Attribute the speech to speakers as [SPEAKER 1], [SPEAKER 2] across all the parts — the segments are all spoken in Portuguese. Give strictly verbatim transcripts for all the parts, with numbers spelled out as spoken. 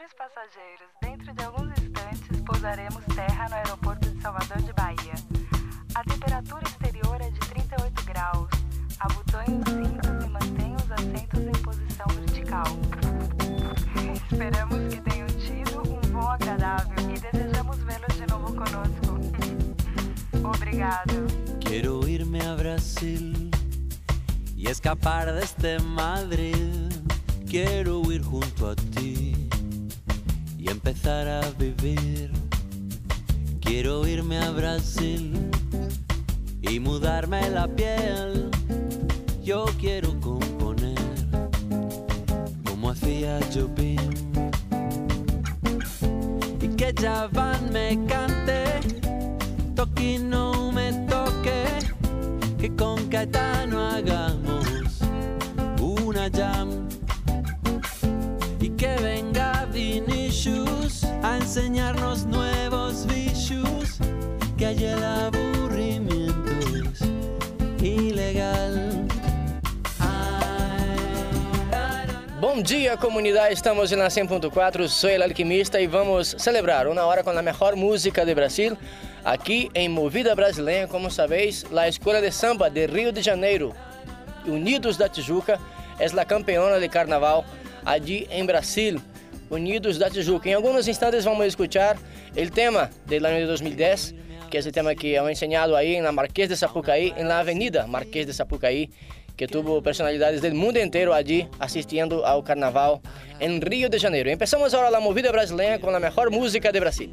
[SPEAKER 1] Senhores passageiros, dentro de alguns instantes pousaremos terra no aeroporto de Salvador de Bahia. A temperatura exterior é de trinta e oito graus. Abotoem os cintos e mantenham os assentos em posição vertical. Esperamos que tenham tido um voo agradável e desejamos vê-los de novo conosco. Obrigado.
[SPEAKER 2] Quiero irme a Brasil y escapar de este Madrid. Quiero huir junto a ti y empezar a vivir. Quiero irme a Brasil y mudarme la piel. Yo quiero componer como hacía Jobim y que Javan me cante, Toqui no me toque, que con Caetano hagamos una jam. Y que venga Vinicius a enseñarnos nuevos vicios, que haya el aburrimiento es ilegal.
[SPEAKER 3] Bom dia, comunidade, estamos na cem ponto quatro, sou el Alquimista e vamos celebrar uma hora com a melhor música de Brasil, aqui em Movida Brasileira. Como sabéis, a Escola de Samba de Rio de Janeiro, Unidos da Tijuca, é a campeona de carnaval allí em Brasil, Unidos da Tijuca. Em alguns instantes vamos escuchar o tema do ano de dois mil e dez, que é o tema que é ensinado aí na Marquês de Sapucaí, na Avenida Marquês de Sapucaí, que tuvo personalidades do mundo inteiro allí assistindo ao carnaval em Rio de Janeiro. Empezamos agora a Movida Brasileira com a melhor música de Brasil.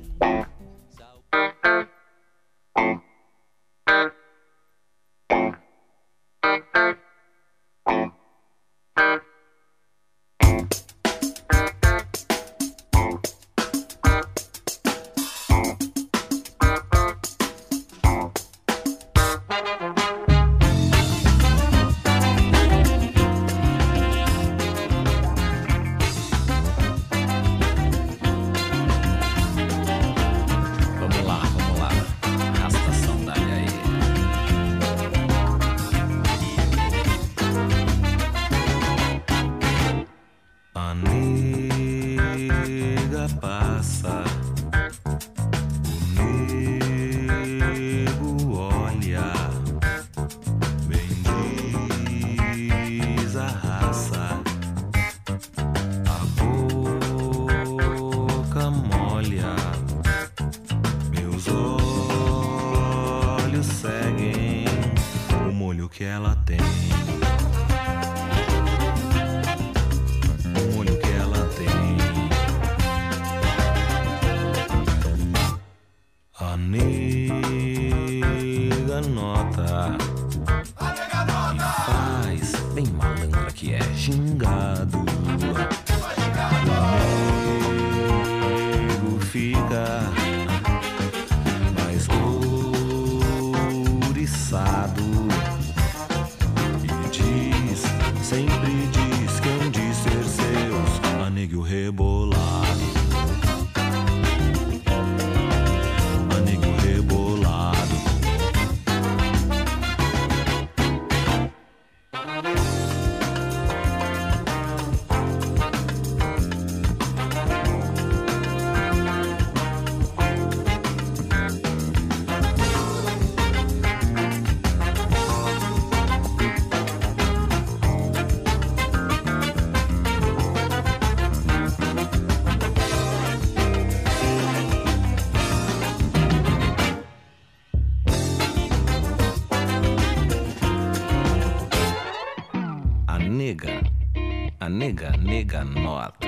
[SPEAKER 4] Nega, nega, nota.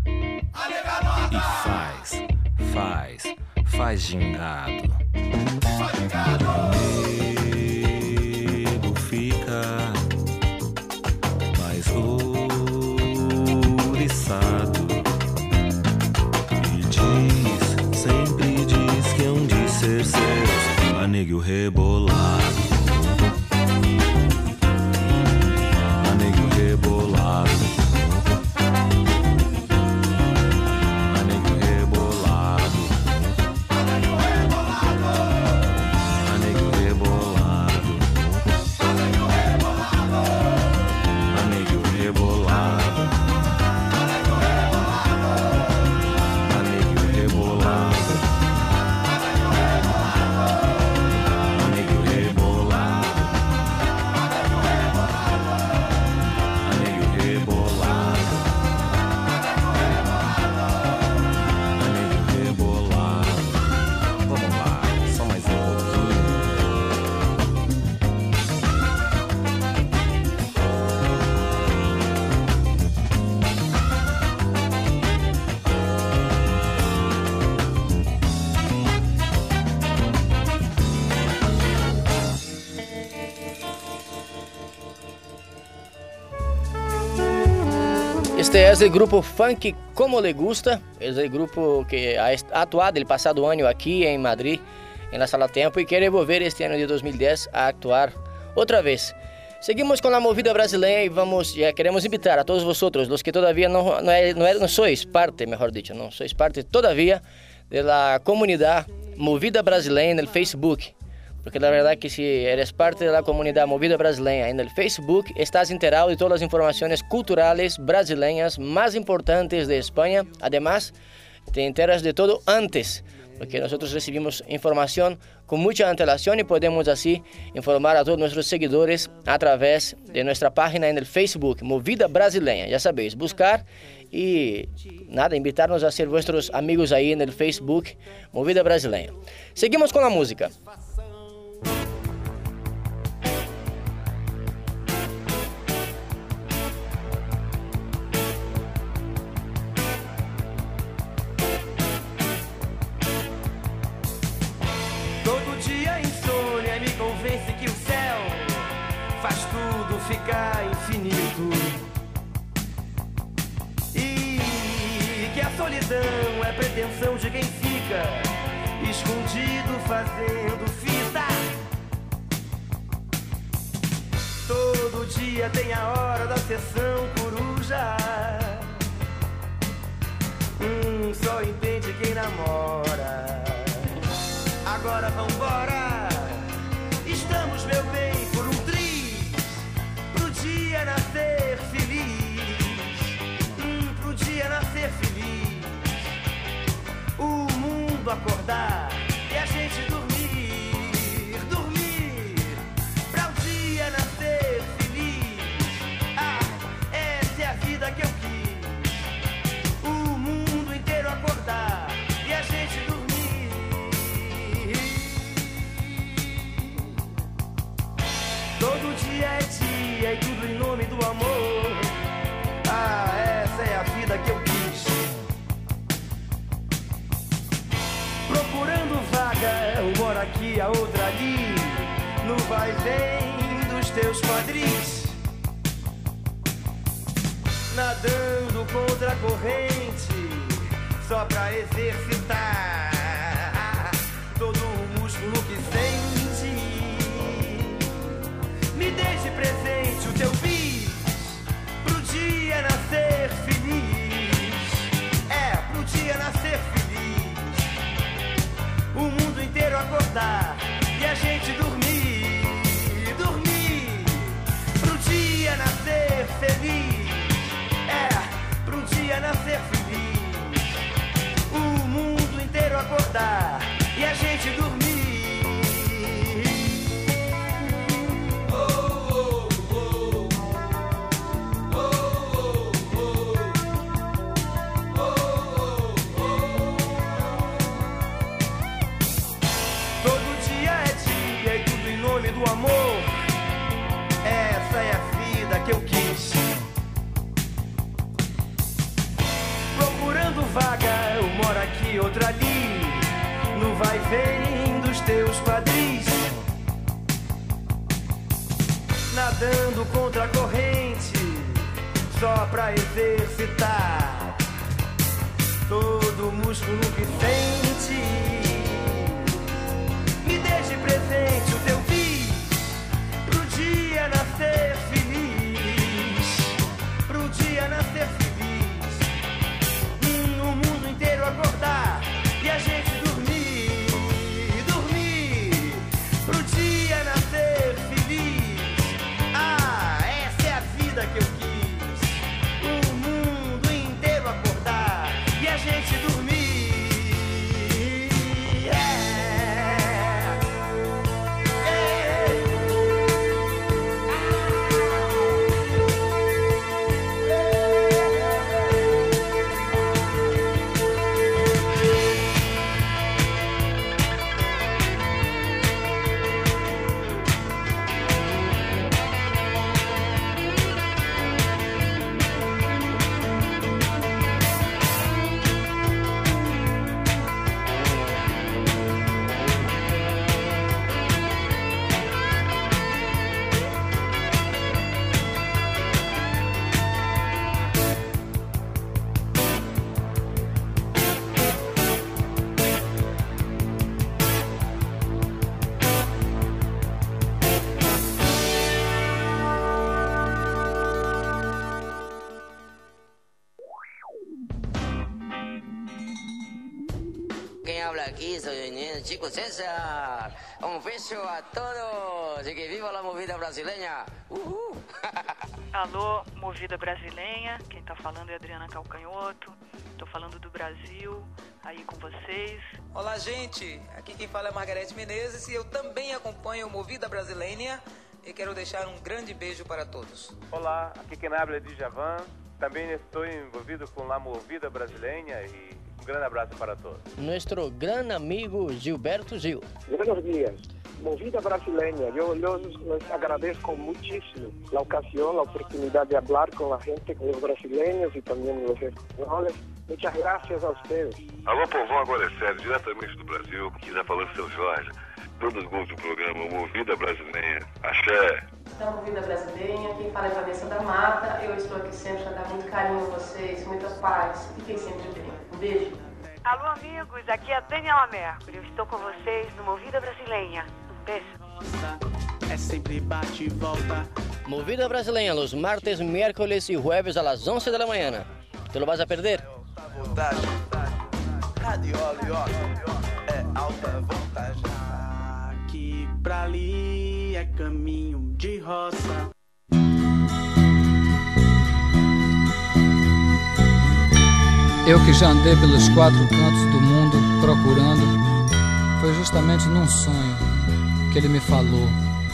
[SPEAKER 4] E faz, faz, faz gingado. Nego fica mais ouriçado e diz, sempre diz que é um de ser seus, a nego rebolado. A nego rebolado.
[SPEAKER 3] Este é o grupo Funk Como Le Gusta, é o grupo que ha atuado no passado ano aqui em Madrid, na Sala Tempo, e quer volver este ano de dois mil e dez a actuar outra vez. Seguimos com a movida brasileira e vamos, já queremos invitar a todos vosotros, los que todavía não, não, é, não, é, não sois parte, melhor dicho, não sois parte todavía da comunidade Movida Brasileira no Facebook. Porque la verdad que si eres parte de la comunidad Movida Brasileña en el Facebook, estás enterado de todas las informaciones culturales brasileñas más importantes de España. Además, te enteras de todo antes, porque nosotros recibimos información con mucha antelación y podemos así informar a todos nuestros seguidores a través de nuestra página en el Facebook, Movida Brasileña. Ya sabéis, buscar y nada, invitarnos a ser vuestros amigos ahí en el Facebook, Movida Brasileña. Seguimos con la música.
[SPEAKER 5] Ficar infinito e que a solidão é pretensão de quem fica escondido fazendo fita. Todo dia tem a hora da sessão coruja. Hum, só entende quem namora. Agora vambora, estamos, meu bem, por um dia nascer feliz, hum, pro dia nascer feliz, o mundo acordar e a gente dormir, dormir, pra o dia nascer feliz. Ah, essa é a vida que eu quis, o mundo inteiro acordar e a gente dormir. Todo dia é dia e tudo em nome do amor. Ah, essa é a vida que eu quis. Procurando vaga, uma aqui, a outra ali, no vai e vem dos teus quadris. Nadando contra a corrente, só pra exercitar todo o músculo que sente. Me deixe presente o teu bis, pro dia nascer feliz. É, pro dia nascer feliz, o mundo inteiro acordar e a gente dormir, dormir, pro dia nascer feliz. É, pro dia nascer feliz, o mundo inteiro acordar e a gente dormir. Do amor, essa é a vida que eu quis. Procurando vaga, eu moro aqui, outra ali, no vai e vem dos teus quadris. Nadando contra a corrente, só pra exercitar todo o músculo que sente. Me deixe presente o teu bis, pro dia nascer feliz, pro dia nascer feliz, hum, o mundo inteiro acordar e a gente dormir, dormir, pro dia nascer feliz. Ah, essa é a vida que eu quis, o mundo inteiro
[SPEAKER 6] quem habla aqui, sou o Chico César. Um beijo a todos e que viva a movida brasileira. Uhul.
[SPEAKER 1] Alô, Movida Brasileira, quem tá falando é Adriana Calcanhoto. Tô falando do Brasil, aí com vocês.
[SPEAKER 7] Olá, gente. Aqui quem fala é Margarete Menezes e eu também acompanho o Movida Brasileira e quero deixar um grande beijo para todos.
[SPEAKER 8] Olá, aqui quem habla é Djavan. Também estou envolvido com a Movida Brasileira e um grande abraço para todos.
[SPEAKER 3] Nuestro gran amigo Gilberto Gil.
[SPEAKER 9] Buenos días. Movida Brasileña, yo, yo les agradezco muchísimo la ocasión, la oportunidad de hablar con la gente, con los brasileños y también los españoles. Muchas gracias a ustedes.
[SPEAKER 10] Alô, povão, agora é sério, diretamente do Brasil, que já falou seu Jorge. Todos os gols do programa Movida Brasileira. Axé.
[SPEAKER 11] Da Movida Brasileira, quem fala é Vanessa da Mata. Eu estou aqui sempre para dar muito carinho a vocês, muita paz. Fiquem sempre bem. Um beijo.
[SPEAKER 1] Alô, amigos, aqui é a Daniela Mercury. Eu estou com vocês no Movida Brasileira. Um beijo.
[SPEAKER 2] É sempre bate e volta.
[SPEAKER 3] Movida Brasileira, los martes, miércoles y jueves a las once de la mañana. ¿Te lo vas a perder?
[SPEAKER 2] É alta voltagem. Aqui pra ali é caminho de roça.
[SPEAKER 12] Eu que já andei pelos quatro cantos do mundo procurando, foi justamente num sonho que ele me falou.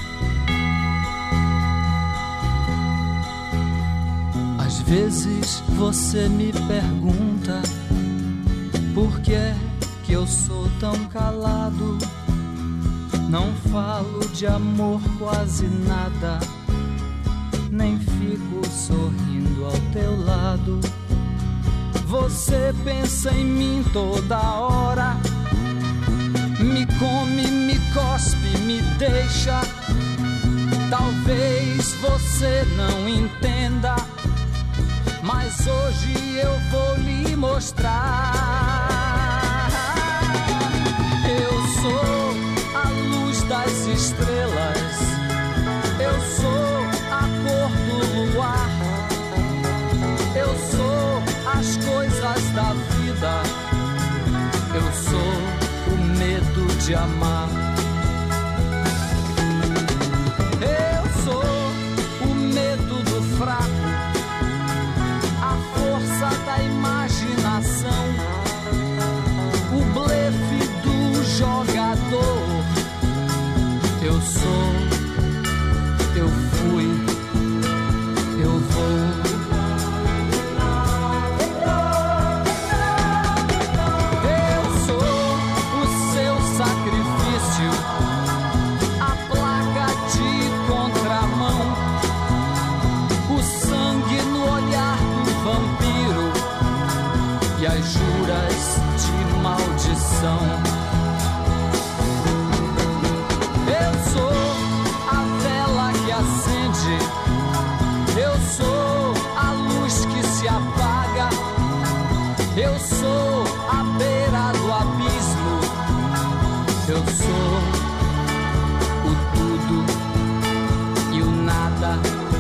[SPEAKER 12] Às vezes você me pergunta por que é que eu sou tão calado. Não falo de amor quase nada, nem fico sorrindo ao teu lado. Você pensa em mim toda hora, me come, me cospe, me deixa. Talvez você não entenda, mas hoje eu vou lhe mostrar. Eu sou a luz das estrelas, eu sou a cor do luar, eu sou as coisas da vida, eu sou o medo de amar. Eu sou o medo do fraco, a força da imaginação, o blefe do jogador. Eu sou, eu fui, eu vou. Eu sou o seu sacrifício, a placa de contramão, o sangue no olhar do vampiro e as juras de maldição. Eu sou a vela que acende, eu sou a luz que se apaga, eu sou a beira do abismo, eu sou o tudo e o nada.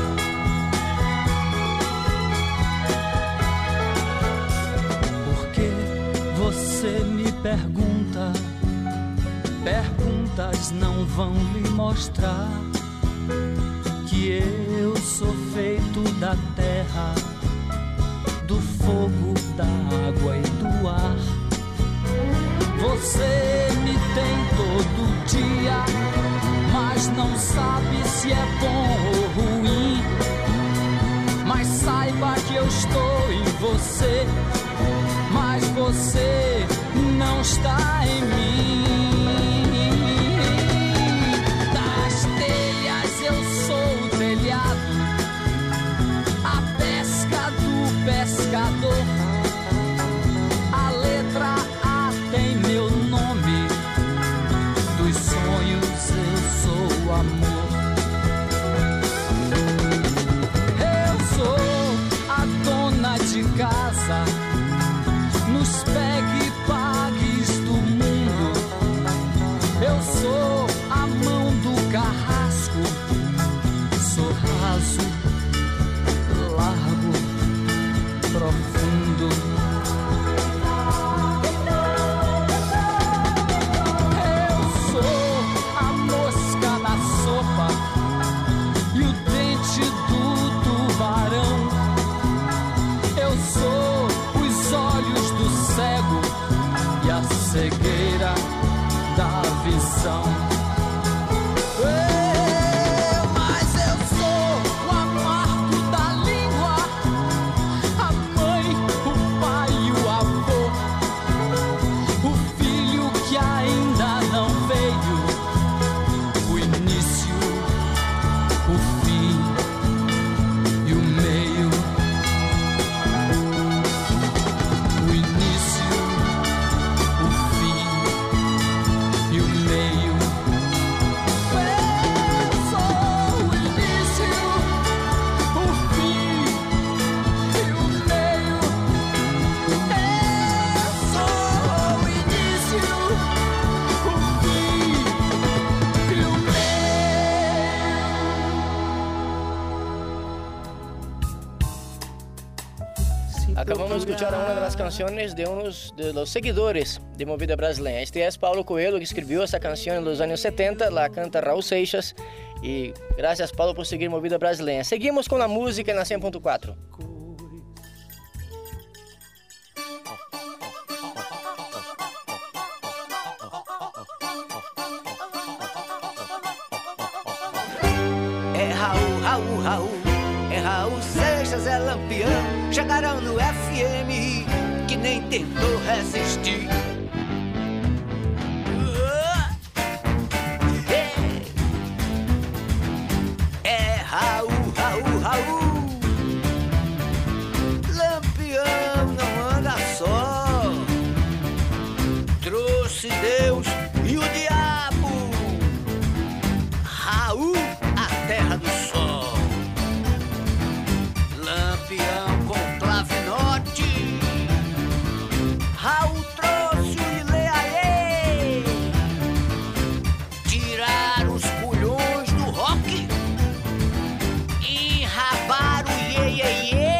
[SPEAKER 12] Porque você me pergunta, perguntas não vão lhe mostrar que eu sou feito da terra, do fogo, da água e do ar. Você me tem todo dia, mas não sabe se é bom ou ruim. Mas saiba que eu estou em você, mas você não está em mim. Das telhas eu sou o telhado, a pesca do pescador. A letra A tem meu nome, dos sonhos eu sou o amor. Eu sou a dona de casa,
[SPEAKER 3] vamos a escuchar una de las canciones de unos de los seguidores de Movida Brasileña. Este es Paulo Coelho, que escribió esta canción en los años setenta, la canta Raul Seixas. Y gracias, Paulo, por seguir Movida Brasileña. Seguimos con la música en la cien punto cuatro.
[SPEAKER 5] É Raul, Raul, Raul, é Raul Seixas, é Lampião. Chegaram no F M que nem tentou resistir. É Raul, Raul, Raul. Lampião não anda só. Trouxe Deus e o diabo. Raul, a terra do sol. Lampião com clavinote. Raul trouxe o Ileaê. Tirar os culhões do rock. Enrabar o iê, iê, iê.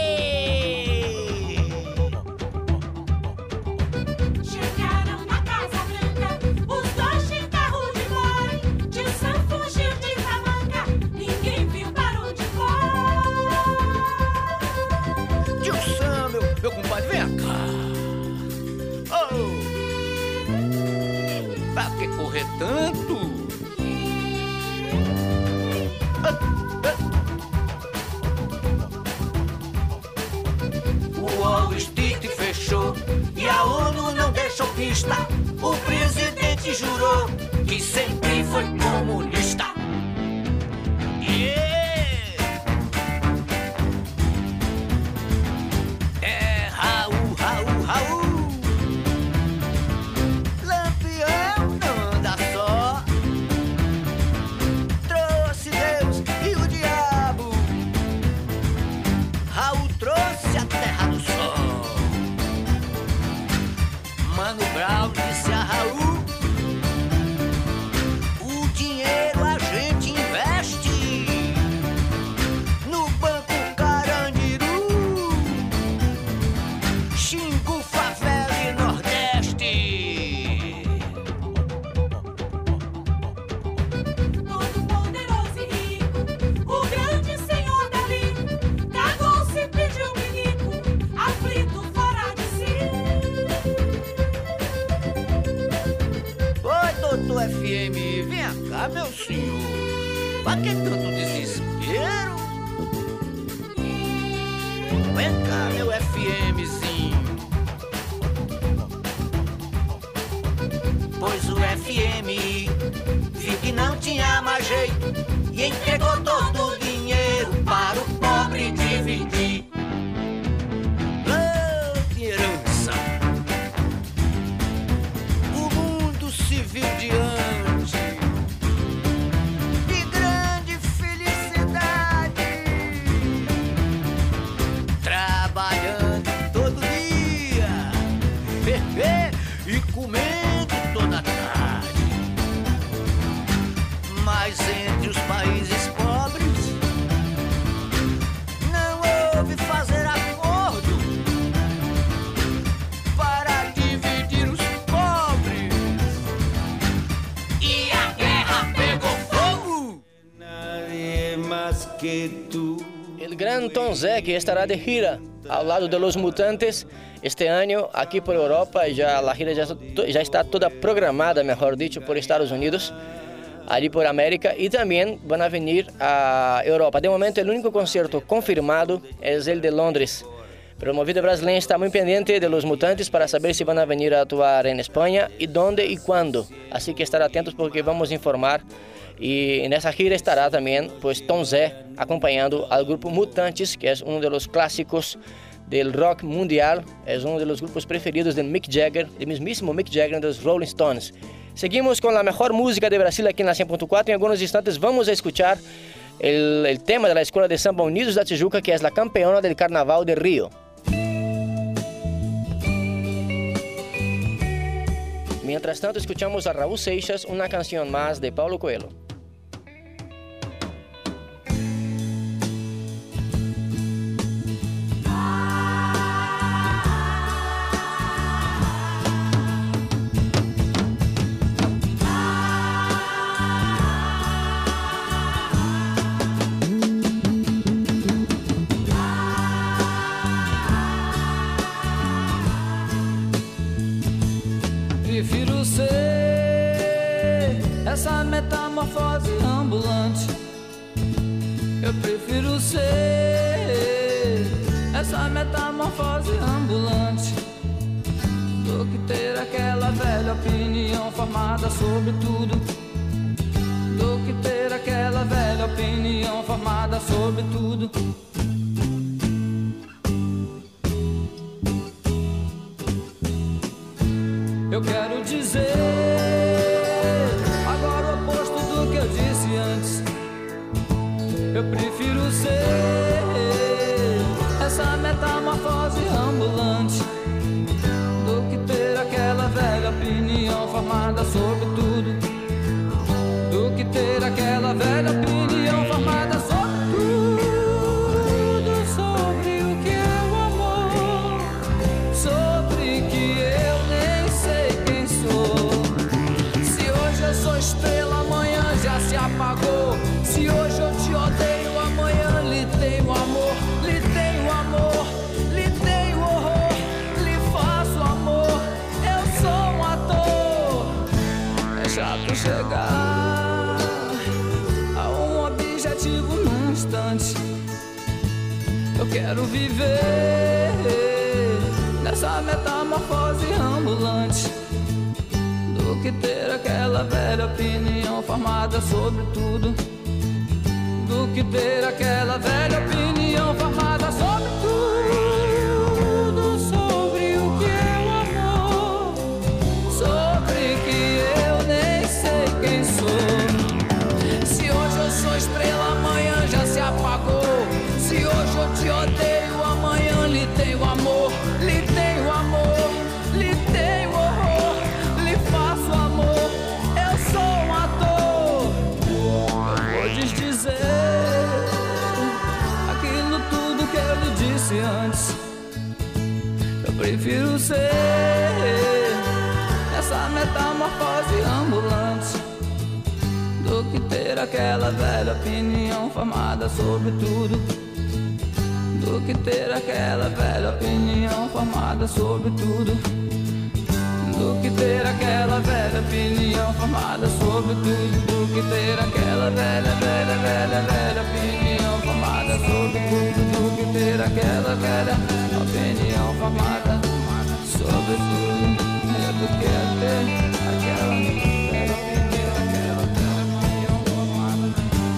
[SPEAKER 13] Chegaram na Casa Branca os dois de carro de boi. Tio Sam fugiu de tamanca, ninguém viu para onde foi.
[SPEAKER 5] Tio Sam, meu, meu compadre, vem cá. Oh! Pra que correr tanto? O Wall Street fechou e a ONU não deixou pista. O presidente jurou que sempre foi comunista. Yeah! É Raul, Raul, Raul. Lampião não anda só. Trouxe Deus e o diabo. Raul trouxe a terra do sol. Mano Brown disse a Raul: o dinheiro a gente investe no Banco Carandiru, Xingu, Favela e Nordeste.
[SPEAKER 13] Todo poderoso e rico, o grande senhor dali, cagou-se, pediu pinico, aflito fora de si.
[SPEAKER 5] Oi, doutor F M, vem cá, meu senhor. Pra que tanto desespero? Vem cá, meu FMzinho. Pois o F M viu que não tinha mais jeito e entregou todo o dinheiro para o pobre dividir. Oh, que herança! O mundo se viu diante de grande felicidade, trabalhando todo dia e comendo toda tarde. Mas entre os países pobres não houve fazer acordo para dividir os pobres. E a guerra pegou fogo. Nadie mais que tu.
[SPEAKER 3] El gran Tom Zé, que estará de gira al lado de Los Mutantes este año aquí por Europa. Ya la gira ya, ya está toda programada, mejor dicho, por Estados Unidos, allí por América, y también van a venir a Europa. De momento el único concierto confirmado es el de Londres, pero Movida Brasileña está muy pendiente de Los Mutantes para saber si van a venir a actuar en España y dónde y cuándo. Así que estar atentos porque vamos a informar. Y en esa gira estará también pues Tom Zé acompañando al grupo Mutantes, que es uno de los clásicos del rock mundial, es uno de los grupos preferidos de Mick Jagger, del mismísimo Mick Jagger de los Rolling Stones. Seguimos con la mejor música de Brasil aquí en la cien punto cuatro. En algunos instantes vamos a escuchar el, el tema de la Escuela de Samba Unidos da Tijuca, que es la campeona del Carnaval de Río. Mientras tanto, escuchamos a Raul Seixas, una canción más de Paulo Coelho.
[SPEAKER 13] Ah
[SPEAKER 12] prefiro ser essa metamorfose ambulante. Eu prefiro ser essa metamorfose ambulante do que ter aquela velha opinião formada sobre tudo. Do que ter aquela velha opinião formada sobre tudo. Eu quero dizer agora o oposto do que eu disse antes. Eu prefiro ser essa metamorfose ambulante do que ter aquela velha opinião formada sobre tudo. Do que ter aquela velha opinião formada sobre tudo. Sobre o que é o amor, sobre que eu nem sei quem sou. Se hoje eu sou estrela, amanhã já se apagou. Se hoje eu te odeio, amanhã lhe tenho amor. Lhe tenho amor, lhe tenho horror, lhe faço amor. Eu sou um ator. É chato chegar a um objetivo num instante. Eu quero viver nessa metamorfose ambulante do que ter aquela velha opinião formada sobre tudo. Do que ter aquela velha opinião formada sobre tudo. Sobre o que é o amor, sobre que eu nem sei quem sou. Se hoje eu sou estrela, amanhã já se apagou. Se hoje eu te odeio, amanhã lhe tenho amor. Lhe tenho amor, lhe tenho horror, lhe faço amor. Eu sou um ator. Eu vou desdizer aquilo tudo que eu lhe disse antes. Eu prefiro ser essa metamorfose ambulante do que ter aquela velha opinião formada sobre tudo. Do que ter aquela velha opinião formada sobre tudo. Do que ter aquela velha opinião formada sobre tudo. Do que ter aquela velha, velha, velha, velha opinião formada sobre tudo. Do que ter aquela velha opinião formada sobre tudo. É do que é ter aquela velha opinião, aquela velha opinião formada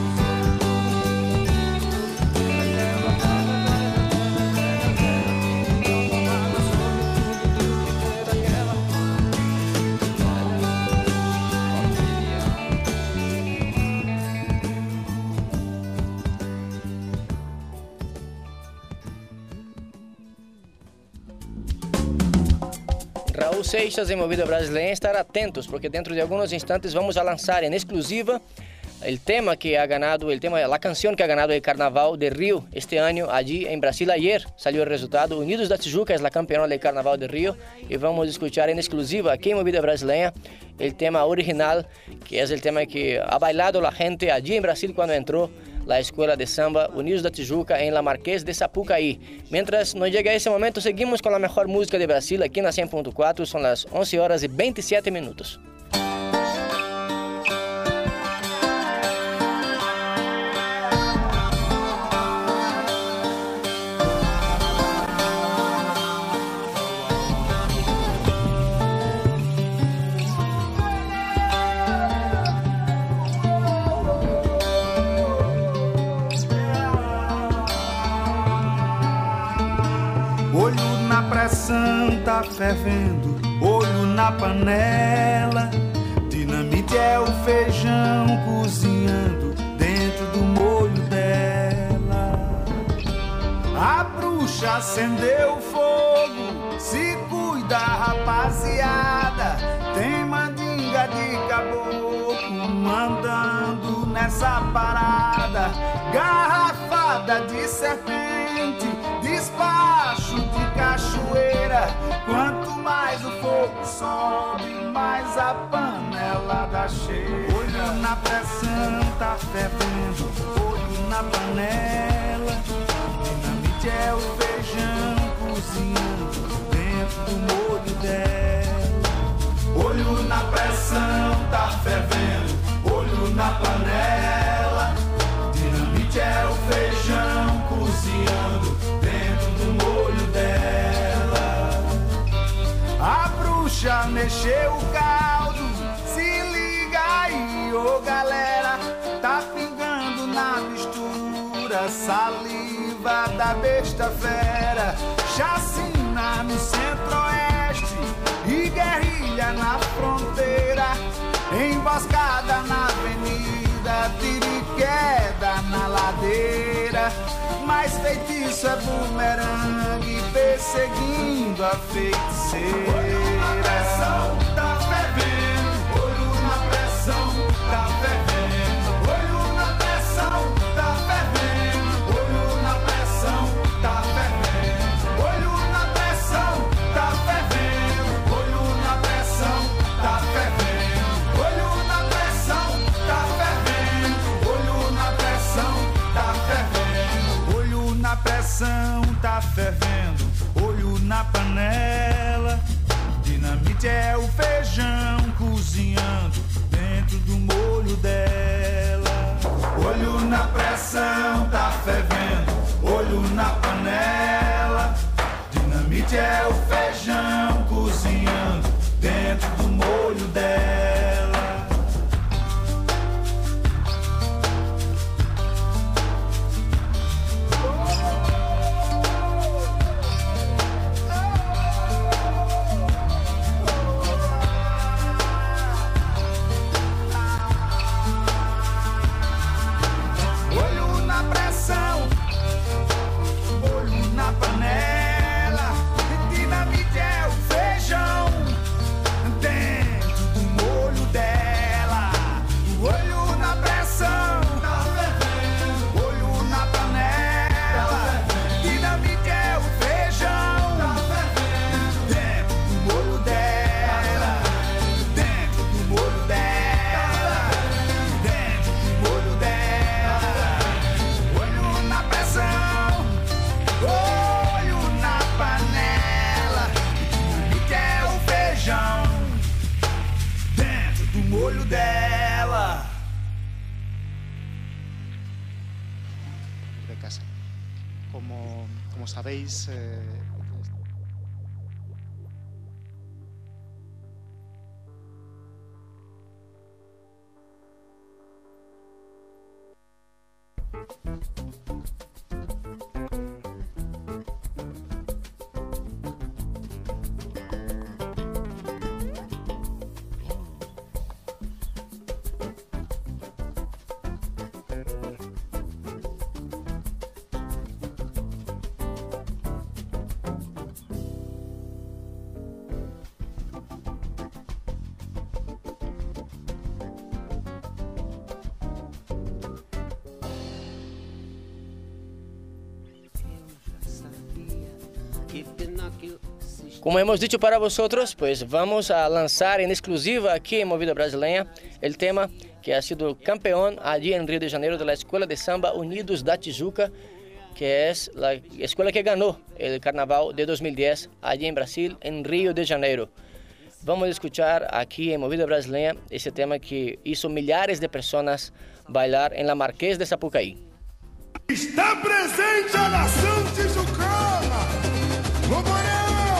[SPEAKER 3] Raul Seixas em Movida Brasileña, estar atentos porque dentro de algunos instantes vamos a lanzar en exclusiva el tema que ha ganado, el tema, la canción que ha ganado el Carnaval de Río este año allí en Brasil. Ayer salió el resultado, Unidos da Tijuca es la campeona del Carnaval de Río y vamos a escuchar en exclusiva aquí en Movida Brasileña el tema original, que es el tema que ha bailado la gente allí en Brasil cuando entró la escuela de samba Unidos da Tijuca en la Marqués de Sapucaí. Mientras nos llega ese momento, seguimos con la mejor música de Brasil aquí en la cien punto cuatro, son las once horas y veintisiete minutos.
[SPEAKER 14] Tá fervendo, olho na panela. Dinamite é o feijão cozinhando dentro do molho dela. A bruxa acendeu o fogo, se cuida rapaziada. Tem mandinga de caboclo mandando nessa parada. Garrafada de serpente, despacho de cachoeira. Quanto mais o fogo sobe, mais a panela dá cheia. Olho na pressão, tá fervendo, olho na panela. Dinamite é o feijão cozinhando dentro do molho dela. Olho na panela. Dinamite é o feijão cozinhando dentro do molho dela. A bruxa mexeu o caldo, se liga aí, ô galera. Tá pingando na mistura saliva da besta fera. Chacina no centro-oeste e guerrilha na fronteira. Emboscada na avenida, tiriqueda na ladeira. Mas feitiço é bumerangue perseguindo a feiticeira. Olho na pressão, tá fervendo. Olho na pressão, tá fervendo. Olho na pressão, tá fervendo. Olho na pressão, tá fervendo. Olho na pressão, tá fervendo. Olho na pressão, tá fervendo. Olho na pressão, tá fervendo. Olho na pressão, tá fervendo. Olho na pressão, tá fervendo. Olho na panela. Dinamite é o feijão cozinhando dentro do molho dela. Olho na pressão, tá fervendo. Olho na panela. Dinamite é o feijão cozinhando dentro do molho dela. Olho na pressão, olho na panela. Dinamite é o feijão dentro do molho dela. Olho na pressão, tá fervendo. Olho na panela. Dinamite é o feijão, tá fervendo. Dentro do molho dela. Dentro do molho dela. Dentro do molho dela. Olho na pressão, olho na panela. Dinamite é o feijão dentro do molho dela.
[SPEAKER 15] De casa. Como, como sabéis, eh,
[SPEAKER 3] Como hemos dicho para vosotros, pues vamos a lanzar en exclusiva aquí en Movida Brasileña el tema que ha sido campeón allí en Río de Janeiro de la Escuela de Samba Unidos da Tijuca, que es la escuela que ganó el Carnaval de dos mil diez allí en Brasil, en Río de Janeiro. Vamos a escuchar aquí en Movida Brasileña ese tema que hizo millares de personas bailar en la Marquês de Sapucaí.
[SPEAKER 14] Está presente a nação tijucana, o Maranhão,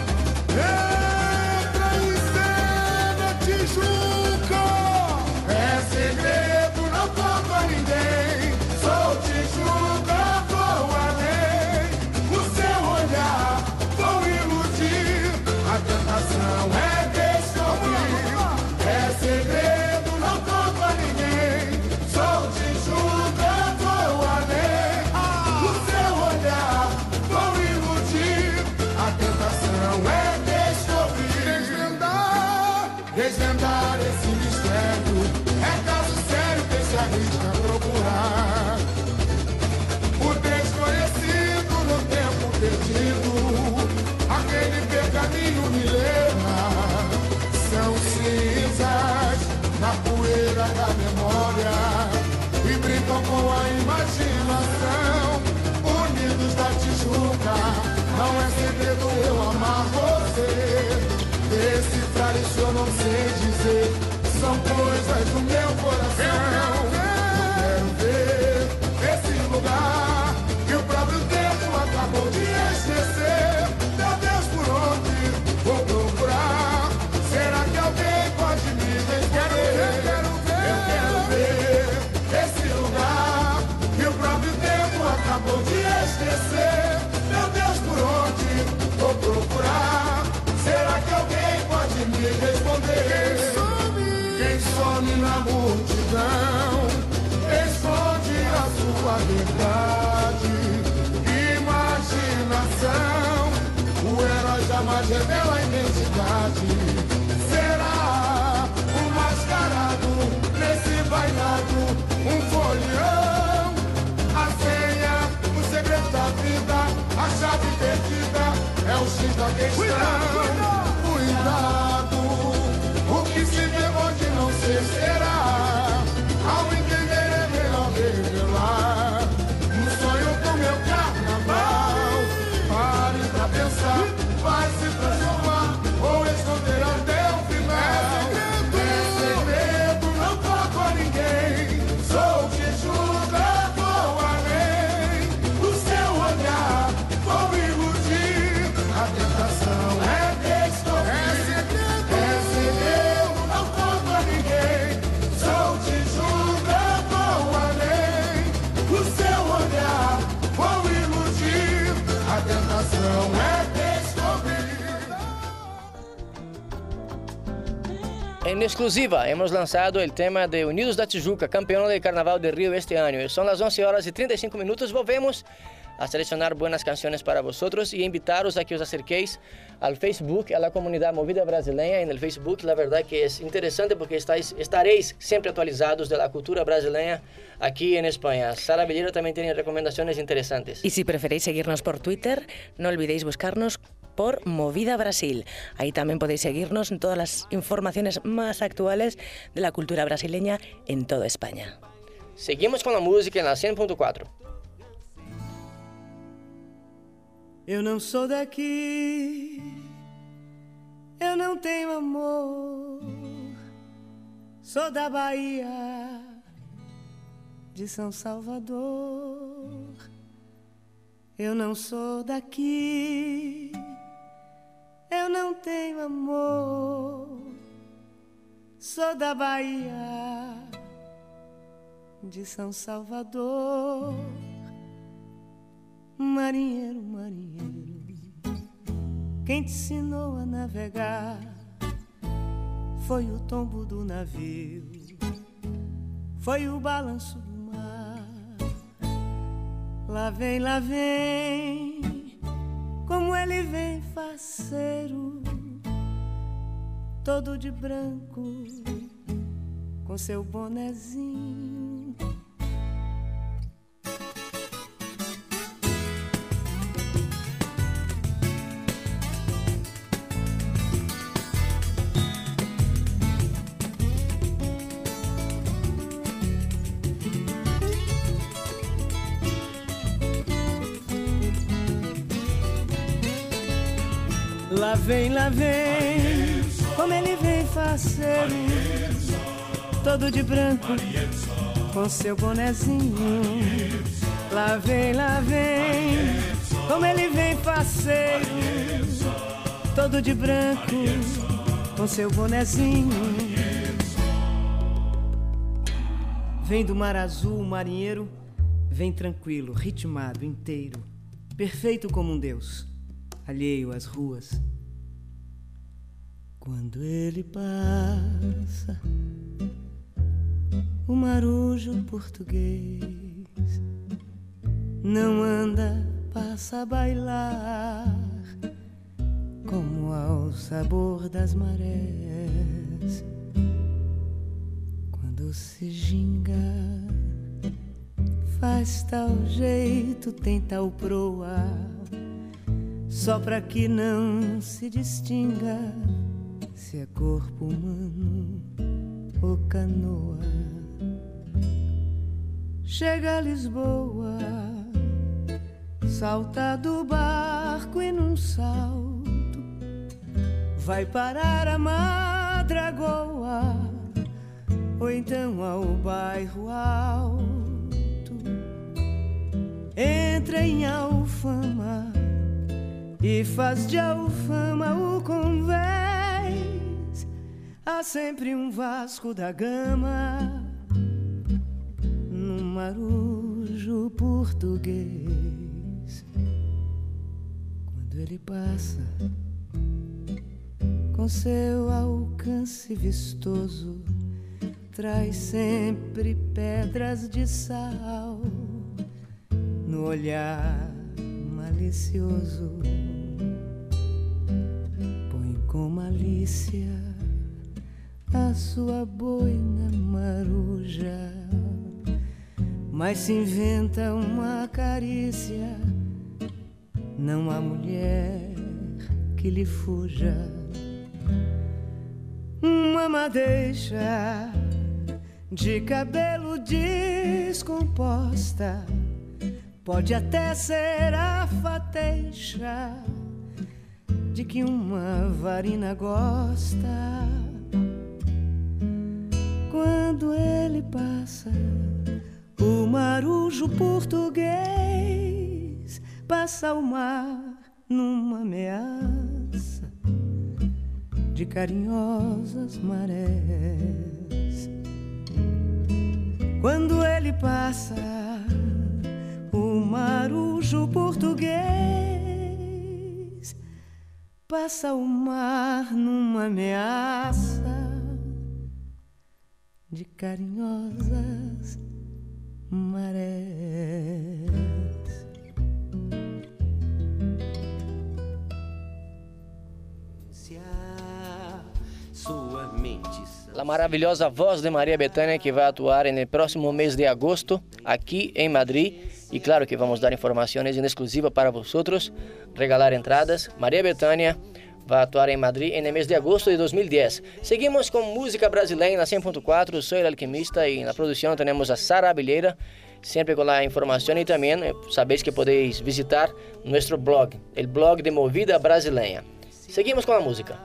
[SPEAKER 14] entra em cena Tijuca. É segredo, não conta a ninguém, sou Tijuca, vou além. O seu olhar vou iludir, a tentação é descobrir. É segredo, não conta a ninguém, sou Tijuca, vou além. O seu olhar vou iludir, a tentação é descobrir. Desvendar, desvendar esse mistério, é caso sério que se arrisca a procurar. O desconhecido no tempo perdido, aquele pergaminho milenar. São cinzas na poeira da memória e brincam com a imaginação. Unidos da Tijuca, não é segredo eu amar você. Decifrar isso eu não sei dizer, vou te esquecer. Meu Deus, por onde vou procurar? Será que alguém pode me responder? Quem some, quem some na multidão esconde a sua verdade. Imaginação, o herói jamais revela a identidade. Será um mascarado nesse bailado, um folião, a senha, o segredo da vida, a chave perdida é o X da questão. Cuidado, cuidado, o que se vê pode não ser será. Ao entender é melhor revelar. No sonho do meu carnaval, pare pra pensar, vai se transformar ou esconder até o final. É segredo, não toco a ninguém. Sou Tijuca, vou além. O seu olhar vou iludir. A tentação é descobrir. É segredo, é segredo, não toco a ninguém. Sou Tijuca, vou além. O seu olhar vou iludir. A tentação é
[SPEAKER 3] En exclusiva, hemos lanzado el tema de Unidos da Tijuca, campeón del Carnaval de Río este año. Son las once horas y treinta y cinco minutos. Volvemos a seleccionar buenas canciones para vosotros y invitaros a que os acerquéis al Facebook, a la comunidad Movida Brasileña en el Facebook. La verdad que es interesante porque estáis, estaréis siempre actualizados de la cultura brasileña aquí en España. Sara Villera también tiene recomendaciones interesantes.
[SPEAKER 16] Y si preferéis seguirnos por Twitter, no olvidéis buscarnos por Movida Brasil. Ahí también podéis seguirnos en todas las informaciones más actuales de la cultura brasileña en toda España.
[SPEAKER 3] Seguimos con la música en la cien punto cuatro.
[SPEAKER 17] Eu não sou daqui, eu não tenho amor, sou da Bahia, de São Salvador. Eu não sou daqui, eu não tenho amor, sou da Bahia, de São Salvador. Marinheiro, marinheiro, quem te ensinou a navegar foi o tombo do navio, foi o balanço do mar. Lá vem, lá vem, como ele vem faceiro, todo de branco, com seu bonezinho. Lá vem, lá vem, como ele vem faceiro, todo de branco, com seu bonezinho. Lá vem, lá vem, como ele vem faceiro, todo de branco, com seu bonezinho. Vem do mar azul, o marinheiro, vem tranquilo, ritmado, inteiro, perfeito como um deus, alheio às ruas. Quando ele passa, o marujo português não anda, passa a bailar, como ao sabor das marés. Quando se ginga, faz tal jeito, tem tal proa, só pra que não se distinga se é corpo humano ou canoa. Chega a Lisboa, salta do barco e num salto vai parar a Madragoa, ou então ao bairro alto. Entra em Alfama e faz de Alfama o convés. Há sempre um Vasco da Gama no marujo marujo português. Quando ele passa com seu alcance vistoso, traz sempre pedras de sal no olhar malicioso. Põe com malícia a sua boina maruja, mas se inventa uma carícia, não há mulher que lhe fuja. Uma madeixa de cabelo descomposta pode até ser a fateixa de que uma varina gosta. Quando ele passa, o marujo português passa o mar numa ameaça de carinhosas marés. Quando ele passa, o marujo português passa o mar numa ameaça de carinhosas marés.
[SPEAKER 3] Se a sua mente... A maravilhosa voz de Maria Bethânia, que vai atuar no próximo mês de agosto aqui em Madrid. E claro que vamos dar informações em exclusiva para vocês, regalar entradas. Maria Bethânia vai atuar em Madrid no mês de agosto de dois mil e dez. Seguimos com música brasileira na cem ponto quatro, sou o Alquimista e na produção temos a Sara Abelheira, sempre com a informação e também sabéis que podeis visitar nosso blog, o blog de Movida Brasileira. Seguimos com a música.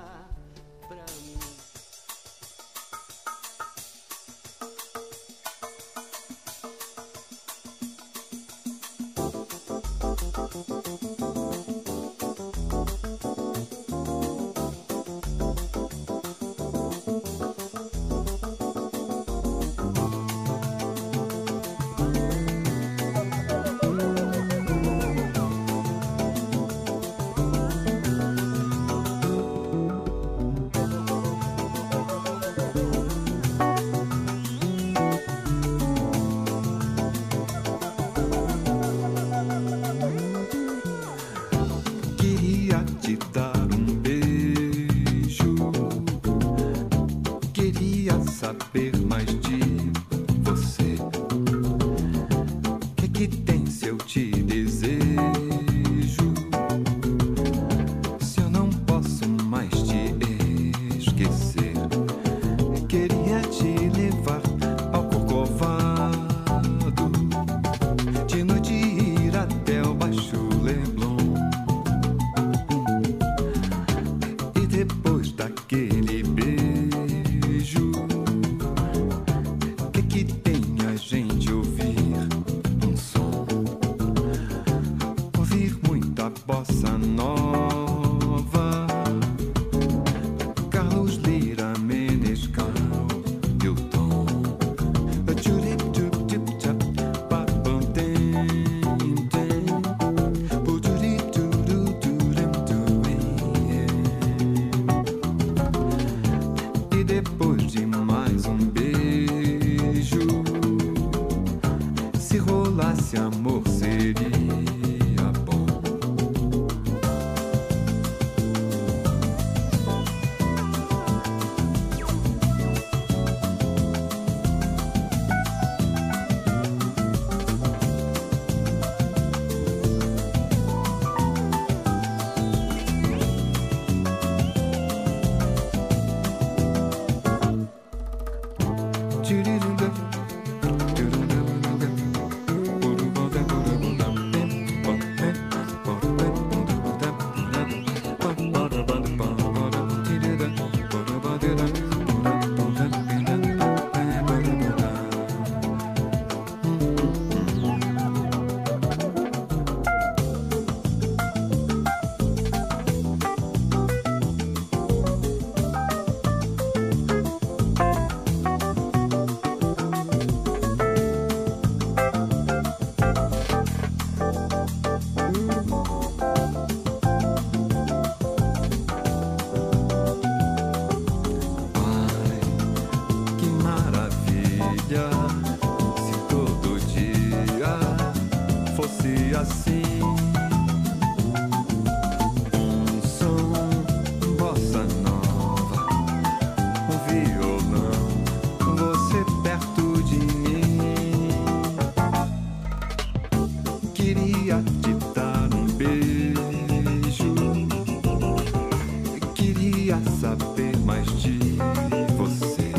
[SPEAKER 18] queria saber mais de você.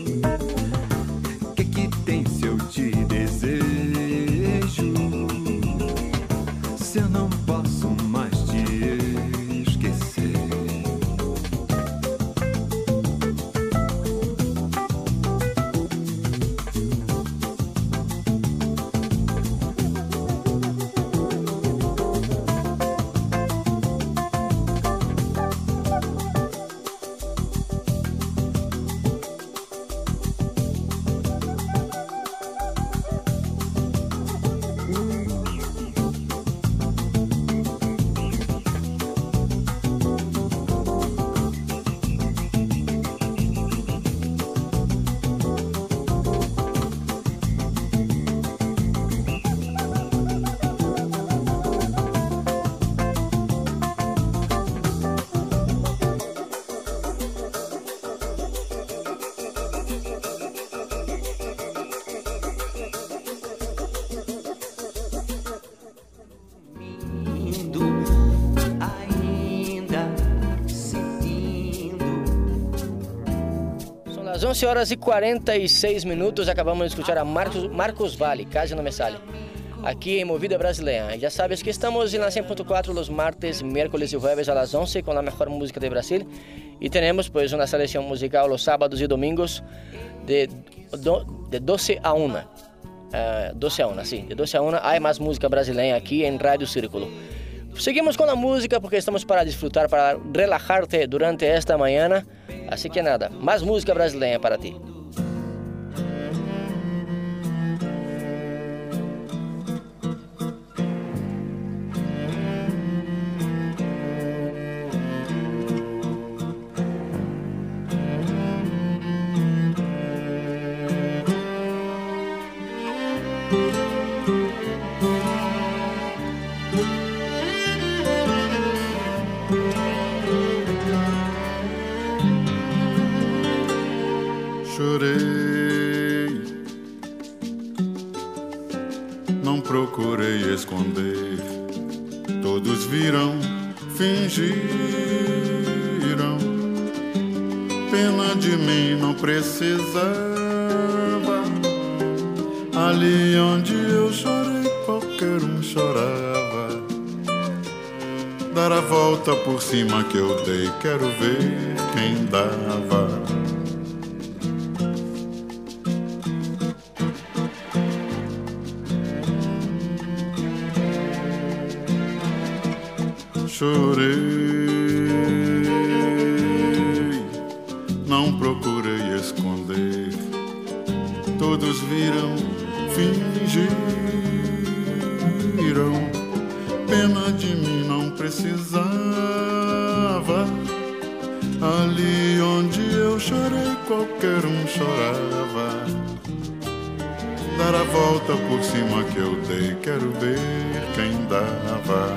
[SPEAKER 18] O que que tem se eu te desejo? Se eu não posso mais te esquecer.
[SPEAKER 3] Às onze horas e quarenta e seis minutos, acabamos de escuchar a Marcos, Marcos Valle, Casi No Me Sale, aqui em Movida Brasileña. Ya sabes que estamos en la cien punto cuatro los martes, miércoles y jueves a las once con la mejor música de Brasil. Y tenemos pues una selección musical los sábados y domingos de, do, de doce a una. Uh, doce a una, sí, de doce a una hay más música brasileña aquí en Radio Círculo. Seguimos con la música porque estamos para disfrutar, para relajarte durante esta mañana. Así que nada, más música brasileña para ti.
[SPEAKER 19] Chorei, não procurei esconder. Todos viram, fingiram. Pena de mim não precisava. Ali onde eu chorei, qualquer um chorava. Dar a volta por cima que eu dei, quero ver quem dava. Chorei, não procurei esconder. Todos viram, fingiram. Pena de mim não precisava. Ali onde eu chorei, qualquer um chorava. Dar a volta por cima que eu dei, quero ver quem dava.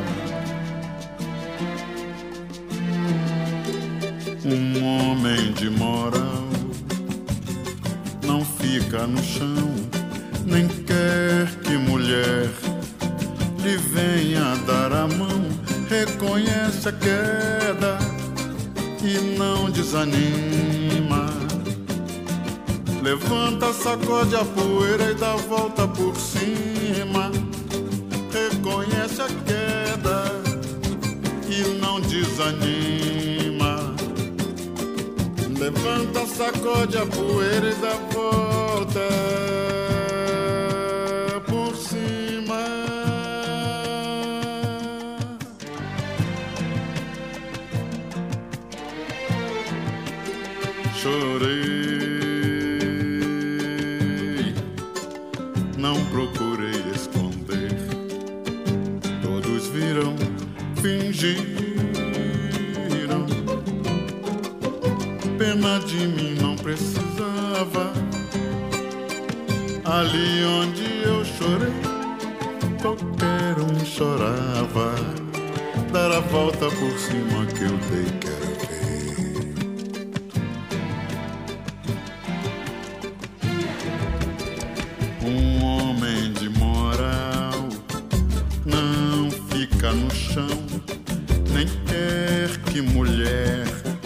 [SPEAKER 19] Um homem de moral não fica no chão, nem quer que mulher lhe venha dar a mão. Reconhece a queda e não desanima. Levanta, sacode a poeira e dá a volta por cima. Reconhece a queda e não desanima. Levanta, sacode a poeira e dá volta por cima. Chorei, não procurei esconder. Todos viram, fingiram. Pena de mim não precisava. Ali onde eu chorei, qualquer um chorava. Dar a volta por cima que eu dei, quero ver. Um homem de moral não fica no chão, nem quer que mulher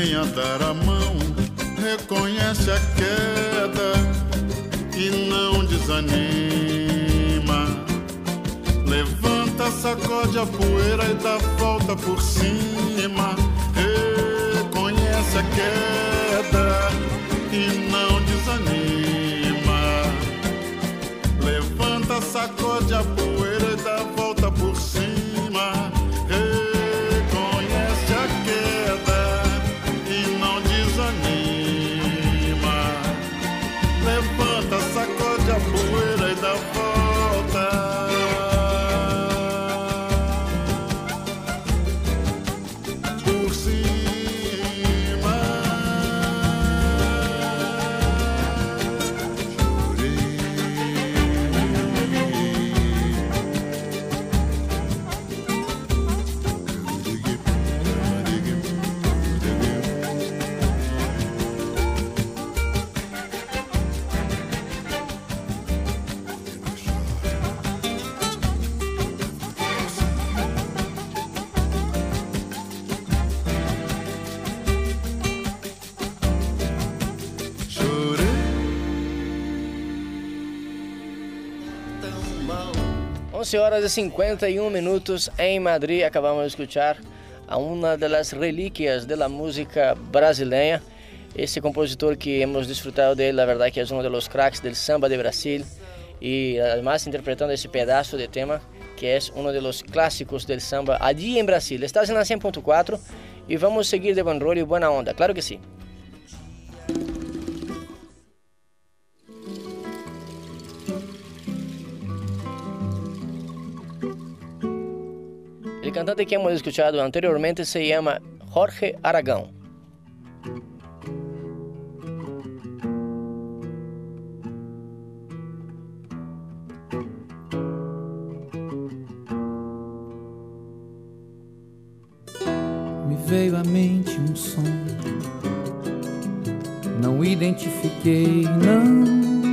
[SPEAKER 19] venha dar a mão, reconhece a queda e não desanima. Levanta, sacode a poeira e dá volta por cima. Reconhece a queda e não desanima. Levanta, sacode a poeira e dá volta por cima. Reconhece a queda e não desanima. Levanta, sacode a poeira e dá volta.
[SPEAKER 3] onze horas e cincuenta y un minutos em Madrid. Acabamos de escuchar a uma das relíquias da música brasileña. Esse compositor que hemos disfrutado dele, la verdad que é um dos cracks del samba de Brasil. E además interpretando esse pedaço de tema que é um dos clássicos del samba allí em Brasil. Estás na cem ponto quatro e vamos seguir de bom rollo e boa onda, claro que sim. El cantante que hemos escuchado anteriormente se llama Jorge Aragão.
[SPEAKER 12] Me veio à mente um som, não identifiquei, não.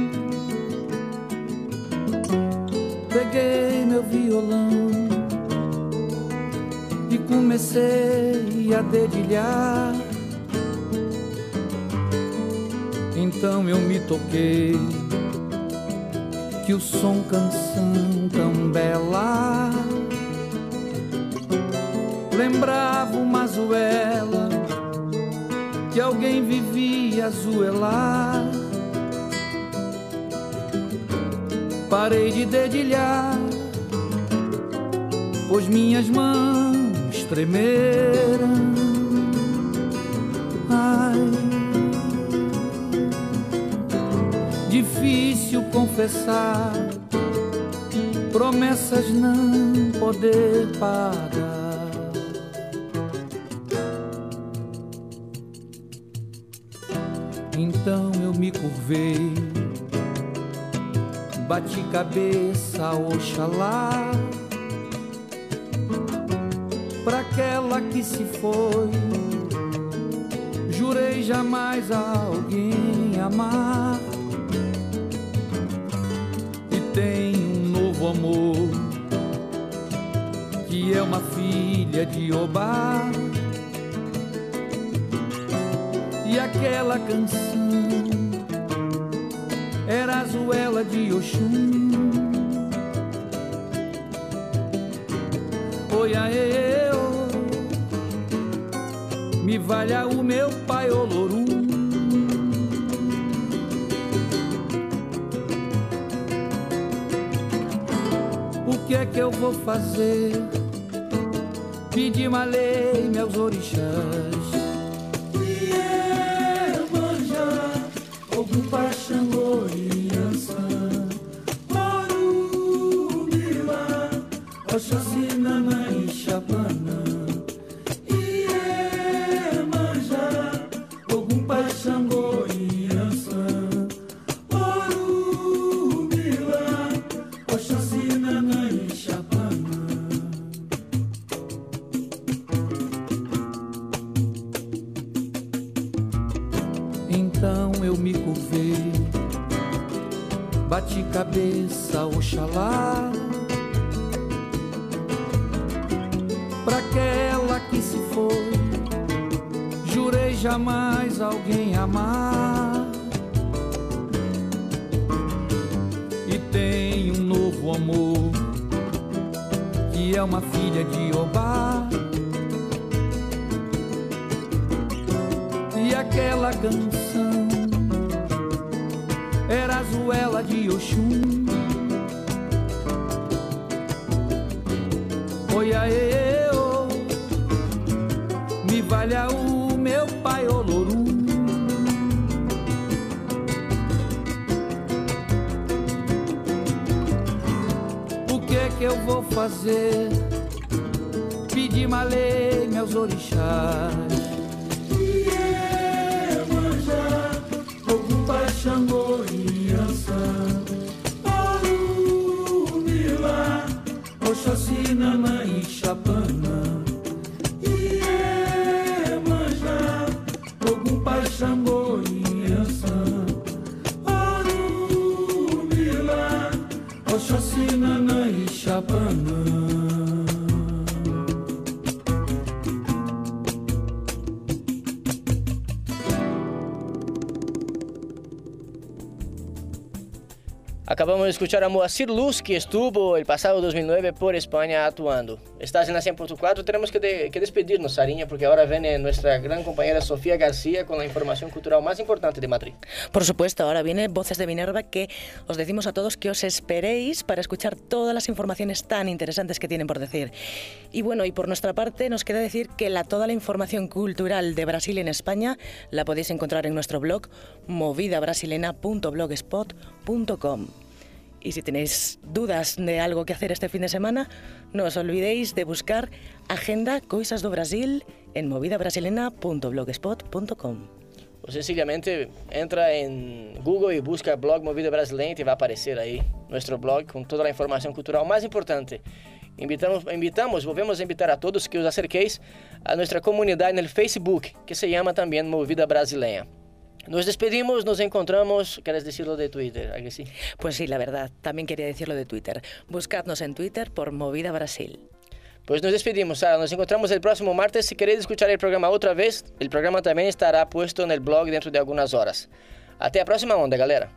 [SPEAKER 12] Peguei meu violão e comecei a dedilhar. Então eu me toquei que o som, canção tão bela lembrava uma azuela que alguém vivia a zoelar. Parei de dedilhar, pois minhas mãos tremeram. Ai, difícil confessar, promessas não poder pagar. Então eu me curvei, bati cabeça, oxalá, pra aquela que se foi. Jurei jamais a alguém amar. E tem um novo amor, que é uma filha de Obá. E aquela canção era a zoela de Oxum. Oi, aê, oh, me valha o meu pai Olorum. O que é que eu vou fazer? Pedir malei meus orixás. Ogum Paxangô e Ansan, Orumila, Oxóssi, Nanã e Xapanã, Iemanjá, Ogum Paxangô e Ansan, Orumila, Oxóssi, Nanã e Xapanã. Então eu me curvei, bati cabeça, oxalá, pra aquela que se foi. Jurei jamais alguém amar. E tem um novo amor, que é uma filha de Obá. E aquela canção era a Zuela de Oxum. Oi, aê, oh, me valha o meu pai Olorum. O que é que eu vou fazer? Pedir malê meus orixás. Iemanjá, Ogum, Pai, Xangô, Inhansã, Orumilá, Oxóssi, Nanã e Xapana. Iemanjá, Ogum, Pai, Xangô, Inhansã, Orumilá, Oxóssi, Nanã e Xapana.
[SPEAKER 3] Acabamos de escuchar a Moacir Luz, que estuvo el pasado dos mil nueve por España actuando. Estás en la cien punto cuatro, tenemos que, de, que despedirnos, Sariña, porque ahora viene nuestra gran compañera Sofía García con la información cultural más importante de Madrid.
[SPEAKER 16] Por supuesto, ahora viene Voces de Minerva, que os decimos a todos que os esperéis para escuchar todas las informaciones tan interesantes que tienen por decir. Y bueno, y por nuestra parte nos queda decir que la, toda la información cultural de Brasil en España la podéis encontrar en nuestro blog movida brasilena punto blogspot punto com. Y si tenéis dudas de algo que hacer este fin de semana, no os olvidéis de buscar Agenda Coisas do Brasil en movida brasilena punto blogspot punto com.
[SPEAKER 3] O sencillamente entra en Google y busca blog Movida Brasileña y te va a aparecer ahí nuestro blog con toda la información cultural más importante. Invitamos, invitamos, volvemos a invitar a todos que os acerquéis a nuestra comunidad en el Facebook, que se llama también Movida Brasileña. Nos despedimos, nos encontramos. ¿Quieres decirlo de Twitter? ¿A que sí?
[SPEAKER 16] Pues sí, la verdad, también quería decirlo de Twitter. Buscadnos en Twitter por Movida Brasil.
[SPEAKER 3] Pues nos despedimos, Sara. Nos encontramos el próximo martes. Si queréis escuchar el programa otra vez, el programa también estará puesto en el blog dentro de algunas horas. Até a próxima onda, galera.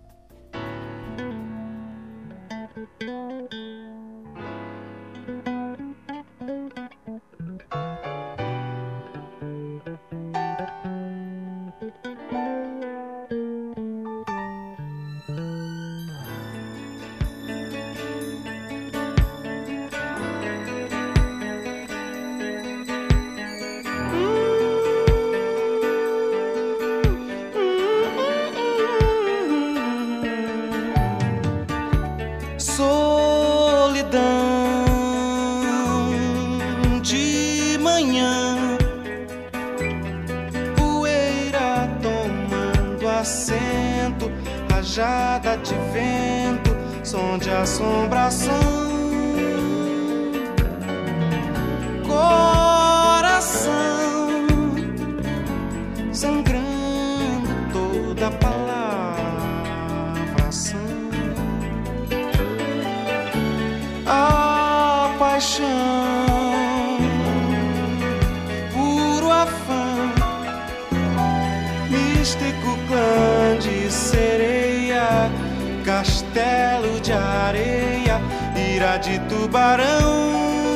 [SPEAKER 20] Rajada de vento, som de assombração, coração sangrando toda palavração, a paixão, puro afã, místico clã de sereia, castelo de areia, ira de tubarão,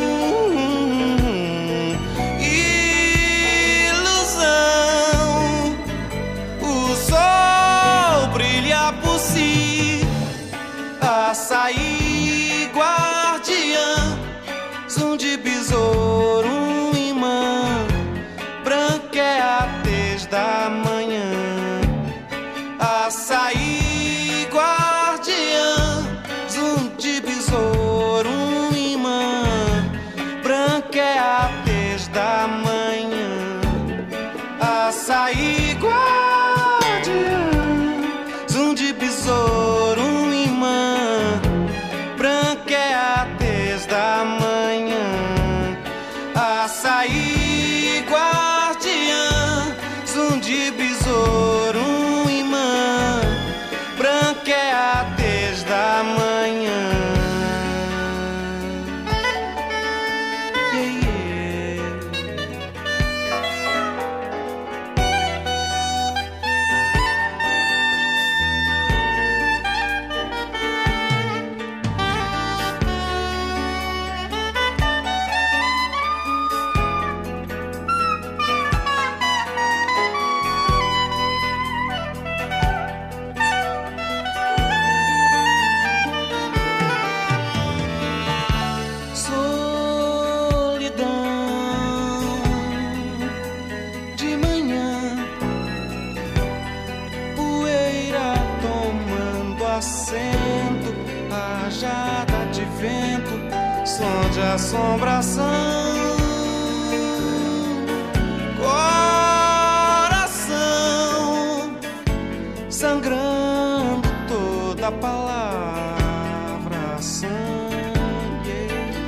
[SPEAKER 20] ilusão. O sol brilha por si, açaí guardiã, zum de besouro, um imã, branca é a tez da manhã. Açaí guardiã, zum de besouro, um imã, branca é a tez da manhã. Açaí guardiã, zum de besouro, um imã, branca é a tez da manhã. Açaí guardiã, zum de besouro, um imã, branca é a tez da manhã. Yeah, yeah. assombração, coração sangrando toda a palavra sangue,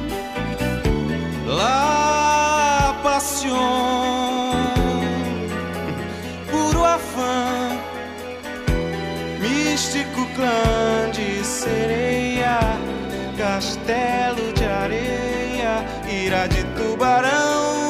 [SPEAKER 20] la paixão, puro afã, místico clã de sereia, castelo de areia, ira de tubarão.